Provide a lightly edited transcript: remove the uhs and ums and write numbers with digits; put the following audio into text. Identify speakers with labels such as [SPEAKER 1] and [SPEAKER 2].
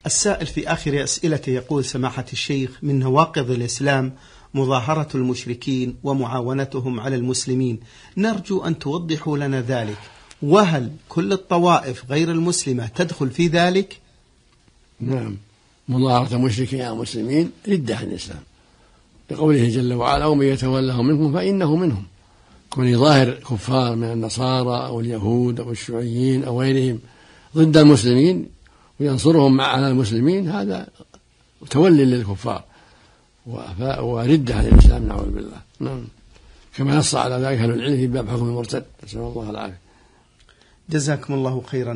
[SPEAKER 1] السائل في آخر أسئلته يقول: سماحة الشيخ، من نواقض الإسلام مظاهرة المشركين ومعاونتهم على المسلمين، نرجو أن توضحوا لنا ذلك، وهل كل الطوائف غير المسلمة تدخل في ذلك؟
[SPEAKER 2] نعم، مظاهرة المشركين على المسلمين ردة عن الإسلام، لقوله جل وعلا: ومن يتولهم منكم فإنه منهم. كون يظاهر كفار من النصارى أو اليهود أو الشيوعيين أو غيرهم ضد المسلمين وينصرهم على المسلمين، هذا تولي للكفار وردة عن الإسلام، نعوذ بالله. نعم، كما نص على ذلك أهل العلم في باب حكم المرتد، نسأل الله العافية.
[SPEAKER 1] جزاكم الله خيرا.